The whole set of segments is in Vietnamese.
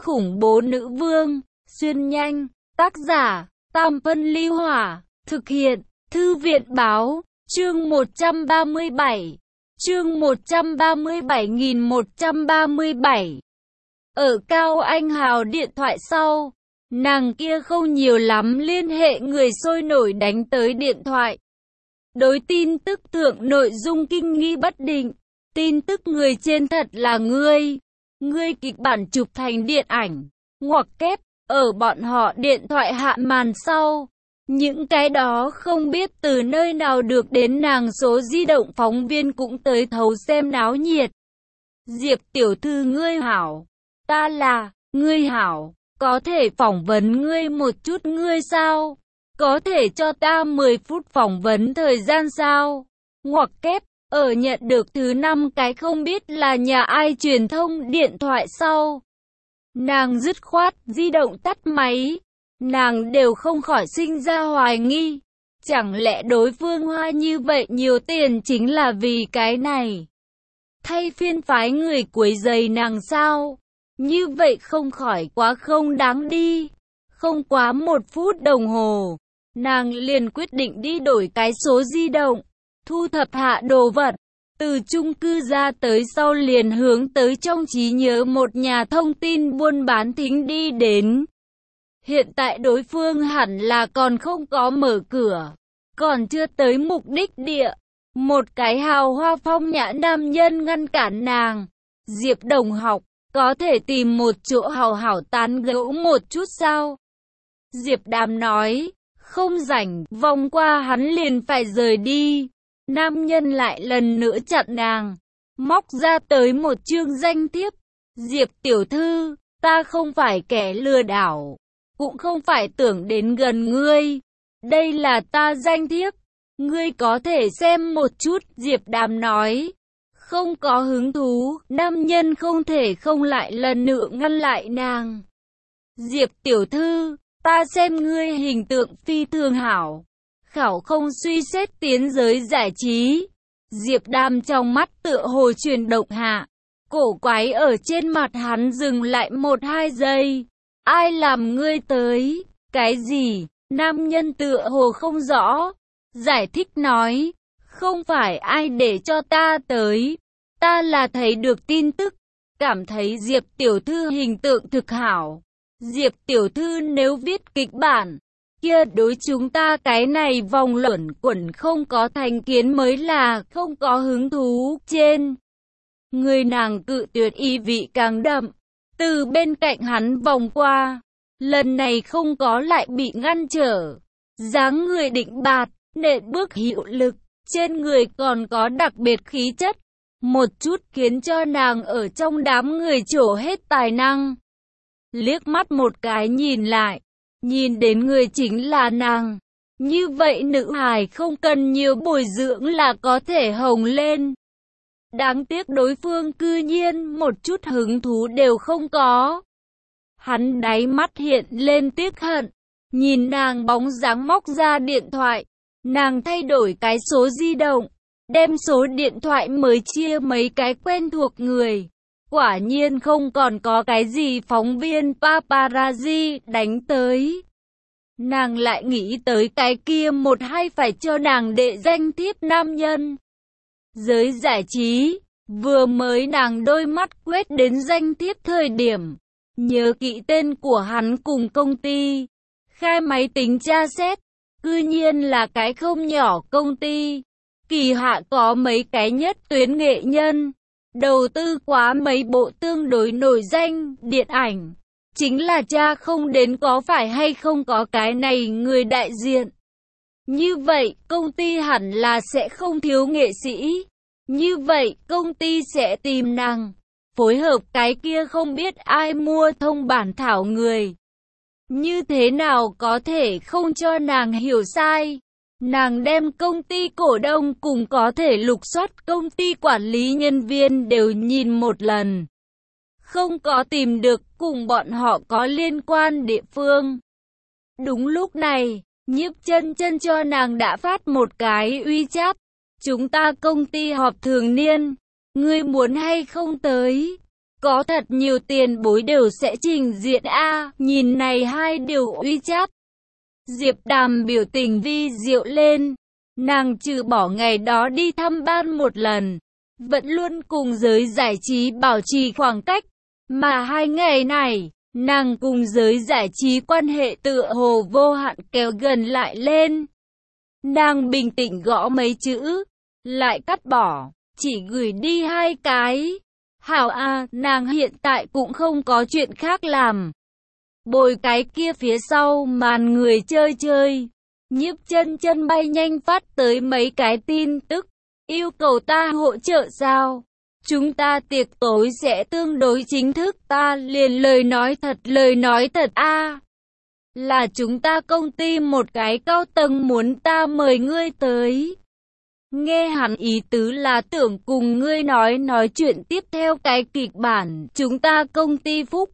khủng bố nữ vương, xuyên nhanh, tác giả, Tam Phân Ly Hỏa, thực hiện, Thư viện Báo, chương 137, chương 137.137. Ở Cao Anh Hào điện thoại sau, nàng kia không nhiều lắm liên hệ người sôi nổi đánh tới điện thoại. Đối tin tức thượng nội dung kinh nghi bất định, tin tức người trên thật là ngươi kịch bản chụp thành điện ảnh, ngoặc kép, ở bọn họ điện thoại hạ màn sau. Những cái đó không biết từ nơi nào được đến nàng số di động phóng viên cũng tới thấu xem náo nhiệt. Diệp tiểu thư ngươi hảo, ta là, ngươi hảo, có thể phỏng vấn ngươi một chút ngươi sao? Có thể cho ta 10 phút phỏng vấn thời gian sao? Ngoặc kép, ở nhận được thứ 5 cái không biết là nhà ai truyền thông điện thoại sau. Nàng dứt khoát di động tắt máy. Nàng đều không khỏi sinh ra hoài nghi. Chẳng lẽ đối phương hoa như vậy nhiều tiền chính là vì cái này? Thay phiên phái người quấy rầy nàng sao? Như vậy không khỏi quá không đáng đi. Không quá 1 phút đồng hồ, nàng liền quyết định đi đổi cái số di động, thu thập hạ đồ vật. Từ chung cư ra tới sau liền hướng tới trong trí nhớ một nhà thông tin buôn bán thính đi đến. Hiện tại đối phương hẳn là còn không có mở cửa, còn chưa tới mục đích địa. Một cái hào hoa phong nhã nam nhân ngăn cản nàng. Diệp đồng học, có thể tìm một chỗ hào hảo tán gẫu một chút sao? Diệp Đàm nói, không rảnh, vòng qua hắn liền phải rời đi. Nam nhân lại lần nữa chặn nàng, móc ra tới một chương danh thiếp. Diệp tiểu thư, ta không phải kẻ lừa đảo, cũng không phải tưởng đến gần ngươi. Đây là ta danh thiếp, ngươi có thể xem một chút. Diệp Đàm nói, không có hứng thú. Nam nhân không thể không lại lần nữa ngăn lại nàng. Diệp tiểu thư, ta xem ngươi hình tượng phi thường hảo, khảo không suy xét tiến giới giải trí. Diệp Đàm trong mắt tựa hồ chuyển động hạ, cổ quái ở trên mặt hắn dừng lại 1-2 giây. Ai làm ngươi tới? Cái gì? Nam nhân tựa hồ không rõ, giải thích nói, không phải ai để cho ta tới, ta là thấy được tin tức, cảm thấy Diệp tiểu thư hình tượng thực hảo. Diệp tiểu thư nếu viết kịch bản, kia đối chúng ta cái này vòng luẩn quẩn không có thành kiến mới là không có hứng thú. Trên người nàng cự tuyệt ý vị càng đậm, từ bên cạnh hắn vòng qua, lần này không có lại bị ngăn trở. Dáng người định bạt, nện bước hiệu lực, trên người còn có đặc biệt khí chất, một chút khiến cho nàng ở trong đám người trổ hết tài năng. Liếc mắt một cái nhìn lại, nhìn đến người chính là nàng. Như vậy nữ hài không cần nhiều bồi dưỡng là có thể hồng lên. Đáng tiếc đối phương cư nhiên một chút hứng thú đều không có. Hắn đáy mắt hiện lên tiếc hận, nhìn nàng bóng dáng móc ra điện thoại. Nàng thay đổi cái số di động, đem số điện thoại mới chia mấy cái quen thuộc người. Quả nhiên không còn có cái gì phóng viên paparazzi đánh tới. Nàng lại nghĩ tới cái kia 1-2 phải cho nàng đệ danh thiếp nam nhân. Giới giải trí, vừa mới nàng đôi mắt quét đến danh thiếp thời điểm, nhớ kỹ tên của hắn cùng công ty. Khai máy tính tra xét, cư nhiên là cái không nhỏ công ty. Kỳ hạ có mấy cái nhất tuyến nghệ nhân, đầu tư quá mấy bộ tương đối nổi danh điện ảnh. Chính là cha không đến có phải hay không có cái này người đại diện. Như vậy công ty hẳn là sẽ không thiếu nghệ sĩ. Như vậy công ty sẽ tìm nàng, phối hợp cái kia không biết ai mua thông bản thảo người. Như thế nào có thể không cho nàng hiểu sai. Nàng đem công ty cổ đông cùng có thể lục soát công ty quản lý nhân viên đều nhìn một lần. Không có tìm được cùng bọn họ có liên quan địa phương. Đúng lúc này, Nhiếp Chân Chân cho nàng đã phát một cái WeChat. Chúng ta công ty họp thường niên, ngươi muốn hay không tới? Có thật nhiều tiền bối đều sẽ trình diện a. Nhìn này hai điều uy chát. Diệp Đàm biểu tình vi diệu lên. Nàng trừ bỏ ngày đó đi thăm ban một lần, vẫn luôn cùng giới giải trí bảo trì khoảng cách. Mà hai ngày này, nàng cùng giới giải trí quan hệ tựa hồ vô hạn kéo gần lại lên. Nàng bình tĩnh gõ mấy chữ, lại cắt bỏ, chỉ gửi đi hai cái. Hảo a, nàng hiện tại cũng không có chuyện khác làm. Bồi cái kia phía sau màn người chơi chơi. Nhiếp Chân Chân bay nhanh phát tới mấy cái tin tức, yêu cầu ta hỗ trợ sao? Chúng ta tiệc tối sẽ tương đối chính thức, ta liền lời nói thật a. Là chúng ta công ty một cái cao tầng muốn ta mời ngươi tới. Nghe hắn ý tứ là tưởng cùng ngươi nói chuyện tiếp theo cái kịch bản, chúng ta công ty phúc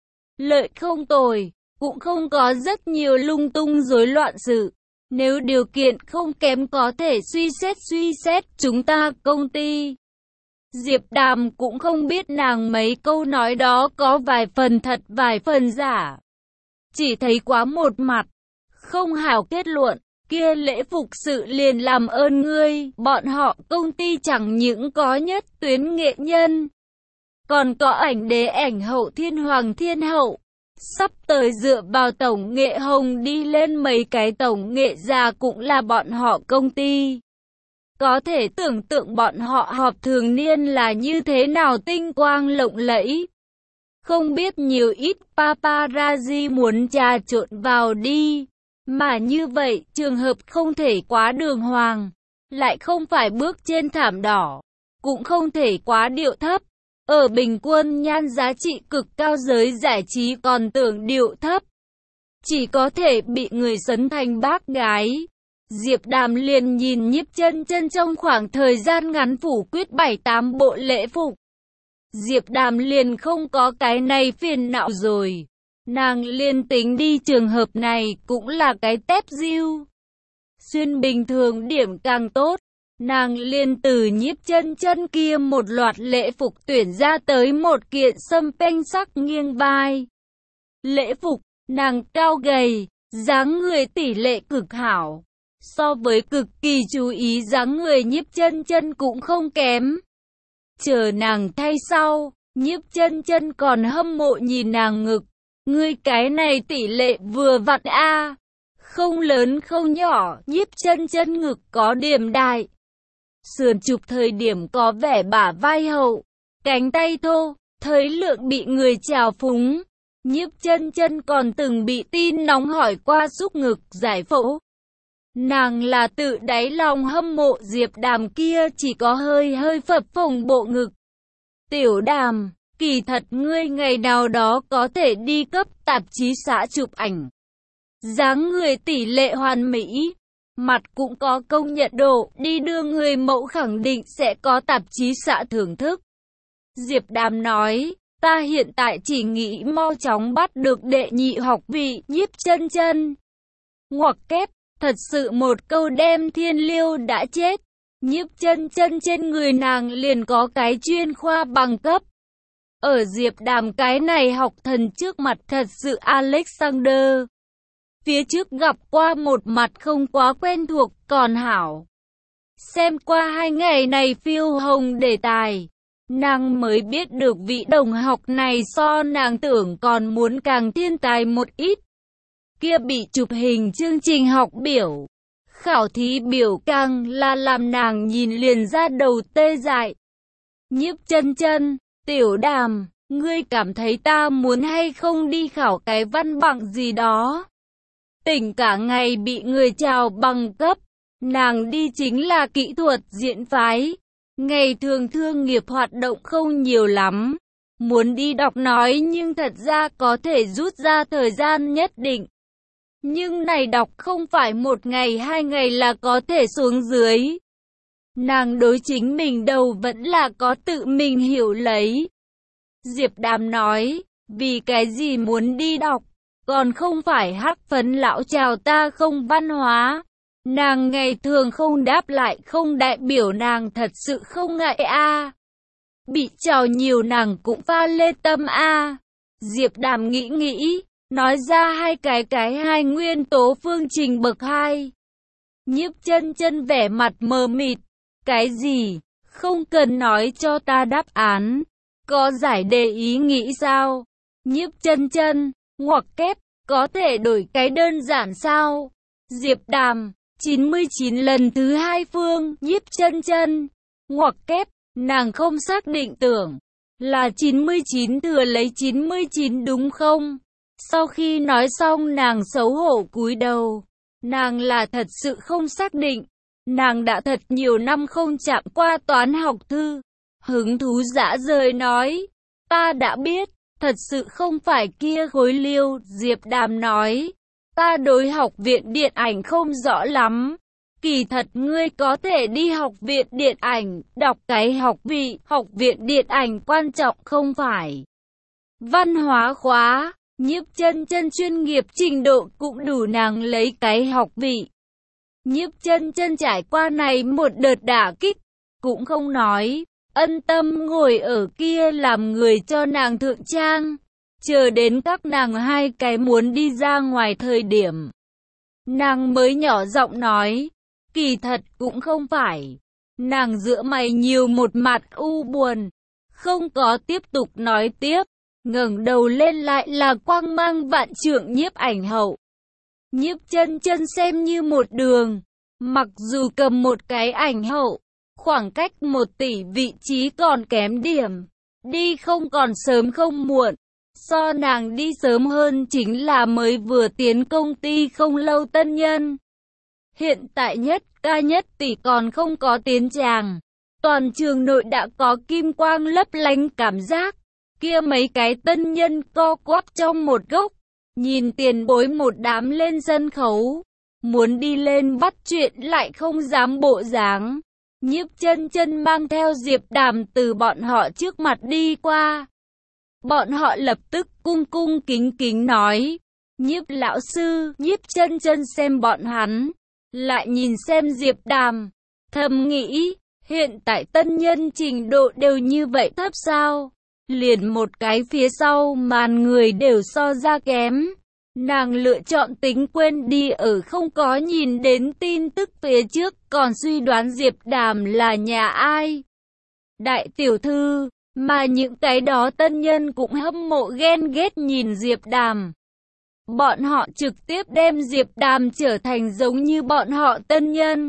lợi không tồi, cũng không có rất nhiều lung tung rối loạn sự. Nếu điều kiện không kém có thể suy xét chúng ta công ty. Diệp Đàm cũng không biết nàng mấy câu nói đó có vài phần thật vài phần giả. Chỉ thấy quá một mặt, không hảo kết luận, kia lễ phục sự liền làm ơn ngươi, bọn họ công ty chẳng những có nhất tuyến nghệ nhân, còn có ảnh đế ảnh hậu thiên hoàng thiên hậu. Sắp tới dựa vào tổng nghệ hồng đi lên mấy cái tổng nghệ già cũng là bọn họ công ty. Có thể tưởng tượng bọn họ họp thường niên là như thế nào tinh quang lộng lẫy. Không biết nhiều ít paparazzi muốn trà trộn vào đi. Mà như vậy, trường hợp không thể quá đường hoàng, lại không phải bước trên thảm đỏ, cũng không thể quá điệu thấp. Ở bình quân nhan giá trị cực cao giới giải trí còn tưởng điệu thấp, chỉ có thể bị người sấn thành bác gái. Diệp Đàm liền nhìn Nhiếp Chân Chân trong khoảng thời gian ngắn phủ quyết 7-8 bộ lễ phục. Diệp Đàm liền không có cái này phiền não rồi. Nàng liên tính đi trường hợp này cũng là cái tép diêu. Xuyên bình thường điểm càng tốt. Nàng liền từ Nhiếp Chân Chân kia một loạt lễ phục tuyển ra tới một kiện sâm panh sắc nghiêng vai. Lễ phục, nàng cao gầy, dáng người tỷ lệ cực hảo. So với cực kỳ chú ý dáng người Nhiếp Chân Chân cũng không kém. Chờ nàng thay sau, Nhiếp Chân Chân còn hâm mộ nhìn nàng ngực. Ngươi cái này tỷ lệ vừa vặn a, không lớn không nhỏ. Nhiếp Chân Chân ngực có điểm đại, sườn chụp thời điểm có vẻ bả vai hậu, cánh tay thô, thấy lượng bị người trào phúng. Nhiếp Chân Chân còn từng bị tin nóng hỏi qua xúc ngực giải phẫu. Nàng là tự đáy lòng hâm mộ Diệp Đàm kia chỉ có hơi phập phồng bộ ngực. Tiểu Đàm, kỳ thật ngươi ngày nào đó có thể đi cấp tạp chí xã chụp ảnh. Dáng người tỷ lệ hoàn mỹ, mặt cũng có công nhận độ, đi đưa người mẫu khẳng định sẽ có tạp chí xã thưởng thức. Diệp Đàm nói, ta hiện tại chỉ nghĩ mau chóng bắt được đệ nhị học vị. Nhiếp Chân Chân ngoặc kép, thật sự một câu đem Thiên Liêu đã chết. Nhiếp Chân Chân trên người nàng liền có cái chuyên khoa bằng cấp. Ở Diệp Đàm cái này học thần trước mặt thật sự Alexander. Phía trước gặp qua một mặt không quá quen thuộc, còn hảo. Xem qua 2 ngày này phiêu hồng đề tài, nàng mới biết được vị đồng học này so nàng tưởng còn muốn càng thiên tài một ít. Kia bị chụp hình chương trình học biểu, khảo thí biểu càng là làm nàng nhìn liền ra đầu tê dại. Nhiếp Chân Chân, Tiểu Đàm, ngươi cảm thấy ta muốn hay không đi khảo cái văn bằng gì đó? Tỉnh cả ngày bị người chào bằng cấp, nàng đi chính là kỹ thuật diễn phái. Ngày thường thương nghiệp hoạt động không nhiều lắm, muốn đi đọc nói nhưng thật ra có thể rút ra thời gian nhất định. Nhưng này đọc không phải 1 ngày 2 ngày là có thể xuống dưới. Nàng đối chính mình đầu vẫn là có tự mình hiểu lấy. Diệp Đàm nói, vì cái gì muốn đi đọc, còn không phải hắc phấn lão chào ta không văn hóa. Nàng ngày thường không đáp lại không đại biểu nàng thật sự không ngại a. Bị trào nhiều nàng cũng pha lê tâm a. Diệp Đàm nghĩ nghĩ, nói ra hai hai nguyên tố phương trình bậc 2. Nhiếp Chân Chân vẻ mặt mờ mịt, cái gì? Không cần nói cho ta đáp án. Có giải đề ý nghĩ sao? Nhiếp Chân Chân, ngoặc kép, có thể đổi cái đơn giản sao? Diệp Đàm, 99 lần thứ 2 phương, Nhiếp Chân Chân, ngoặc kép, nàng không xác định tưởng là 99 thừa lấy 99 đúng không? Sau khi nói xong nàng xấu hổ cúi đầu. Nàng là thật sự không xác định. Nàng đã thật nhiều năm không chạm qua toán học thư. Hứng thú dã rời nói. Ta đã biết, thật sự không phải kia khối liêu. Diệp Đàm nói. Ta đối học viện điện ảnh không rõ lắm. Kỳ thật ngươi có thể đi học viện điện ảnh, đọc cái học viện điện ảnh quan trọng không phải. Văn hóa khóa. Nhiếp Chân Chân chuyên nghiệp trình độ cũng đủ nàng lấy cái học vị. Nhiếp Chân Chân trải qua này một đợt đả kích, cũng không nói, ân tâm ngồi ở kia làm người cho nàng thượng trang, chờ đến các nàng hai cái muốn đi ra ngoài thời điểm. Nàng mới nhỏ giọng nói, kỳ thật cũng không phải. Nàng giữa mày nhiều một mặt u buồn, không có tiếp tục nói tiếp. Ngẩng đầu lên lại là quang mang vạn trượng nhiếp ảnh hậu. Nhiếp Chân Chân xem như một đường, mặc dù cầm một cái ảnh hậu, khoảng cách 1 tỷ vị trí còn kém điểm, đi không còn sớm không muộn. So nàng đi sớm hơn chính là mới vừa tiến công ty không lâu tân nhân. Hiện tại nhất ca nhất tỷ còn không có tiến tràng, toàn trường nội đã có kim quang lấp lánh cảm giác. Kia mấy cái tân nhân co quắp trong một góc, nhìn tiền bối một đám lên sân khấu, muốn đi lên bắt chuyện lại không dám bộ dáng. Nhiếp Chân Chân mang theo Diệp Đàm từ bọn họ trước mặt đi qua. Bọn họ lập tức cung cung kính kính nói, Nhiếp lão sư. Nhiếp Chân Chân xem bọn hắn, lại nhìn xem Diệp Đàm, thầm nghĩ, hiện tại tân nhân trình độ đều như vậy thấp sao? Liền một cái phía sau màn người đều so ra kém. Nàng lựa chọn tính quên đi ở không có nhìn đến tin tức phía trước, còn suy đoán Diệp Đàm là nhà ai. Đại tiểu thư, mà những cái đó tân nhân cũng hâm mộ ghen ghét nhìn Diệp Đàm. Bọn họ trực tiếp đem Diệp Đàm trở thành giống như bọn họ tân nhân.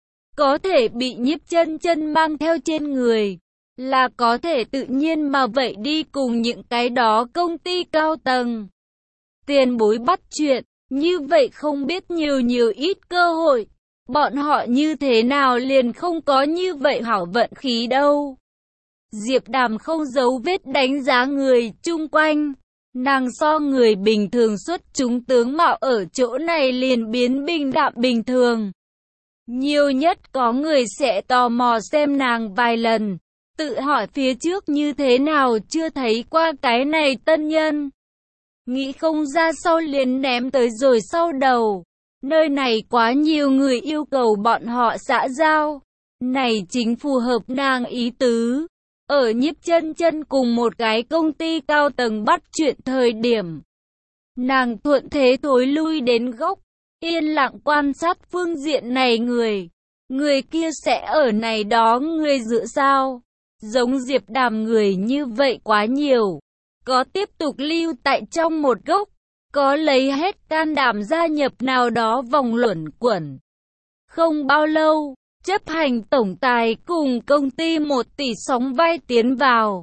Có thể bị Nhiếp Chân Chân mang theo trên người. Là có thể tự nhiên mà vậy đi cùng những cái đó công ty cao tầng. Tiền bối bắt chuyện, như vậy không biết nhiều ít cơ hội. Bọn họ như thế nào liền không có như vậy hảo vận khí đâu. Diệp Đàm không giấu vết đánh giá người chung quanh. Nàng so người bình thường xuất chúng tướng mạo ở chỗ này liền biến bình đạm bình thường. Nhiều nhất có người sẽ tò mò xem nàng vài lần. Tự hỏi phía trước như thế nào chưa thấy qua cái này tân nhân. Nghĩ không ra sau liền ném tới rồi sau đầu. Nơi này quá nhiều người yêu cầu bọn họ xã giao. Này chính phù hợp nàng ý tứ. Ở Nhiếp Chân Chân cùng một cái công ty cao tầng bắt chuyện thời điểm. Nàng thuận thế thối lui đến góc. Yên lặng quan sát phương diện này người. Người kia sẽ ở này đó người dựa sao? Giống Diệp Đàm người như vậy quá nhiều. Có tiếp tục lưu tại trong một góc, có lấy hết can đảm gia nhập nào đó vòng luẩn quẩn. Không bao lâu, chấp hành tổng tài cùng công ty 1 tỷ sóng vai tiến vào.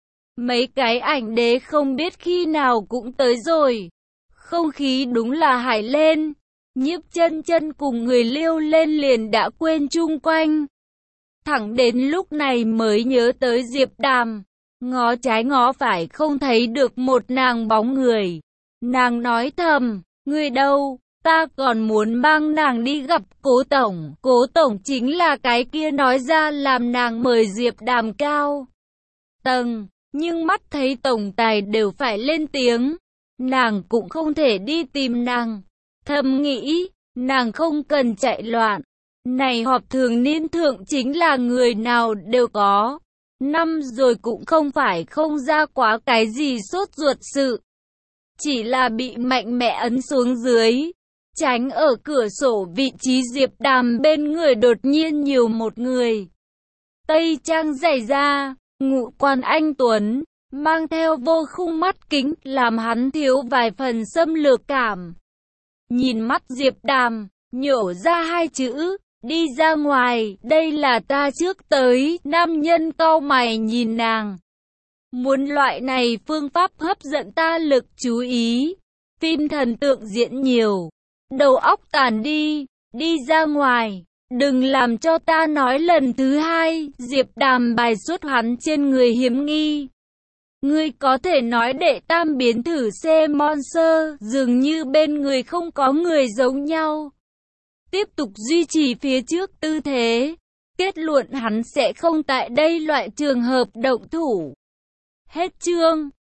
Mấy cái ảnh đế không biết khi nào cũng tới rồi. Không khí đúng là hải lên. Nhiếp Chân Chân cùng người liêu lên liền đã quên chung quanh. Thẳng đến lúc này mới nhớ tới Diệp Đàm. Ngó trái ngó phải không thấy được một nàng bóng người. Nàng nói thầm, người đâu, ta còn muốn mang nàng đi gặp Cố Tổng. Cố Tổng chính là cái kia nói ra làm nàng mời Diệp Đàm cao tầng. Nhưng mắt thấy tổng tài đều phải lên tiếng. Nàng cũng không thể đi tìm nàng. Thầm nghĩ, nàng không cần chạy loạn. Này họp thường niên thượng chính là người nào đều có. năm rồi cũng không phải không ra quá cái gì sốt ruột sự. Chỉ là bị mạnh mẽ ấn xuống dưới. Tránh ở cửa sổ vị trí Diệp Đàm bên người đột nhiên nhiều một người. Tây trang dày da, ngũ quan anh tuấn, mang theo vô khung mắt kính làm hắn thiếu vài phần xâm lược cảm. Nhìn mắt Diệp Đàm, nhổ ra hai chữ, đi ra ngoài, đây là ta trước tới, nam nhân cau mày nhìn nàng. Muốn loại này phương pháp hấp dẫn ta lực chú ý, phim thần tượng diễn nhiều, đầu óc tàn đi ra ngoài, đừng làm cho ta nói lần thứ hai, Diệp Đàm bài xuất hắn trên người hiếm nghi. Ngươi có thể nói đệ tam biến thử xe Monster, dường như bên người không có người giống nhau. Tiếp tục duy trì phía trước tư thế, kết luận hắn sẽ không tại đây loại trường hợp động thủ. Hết chương.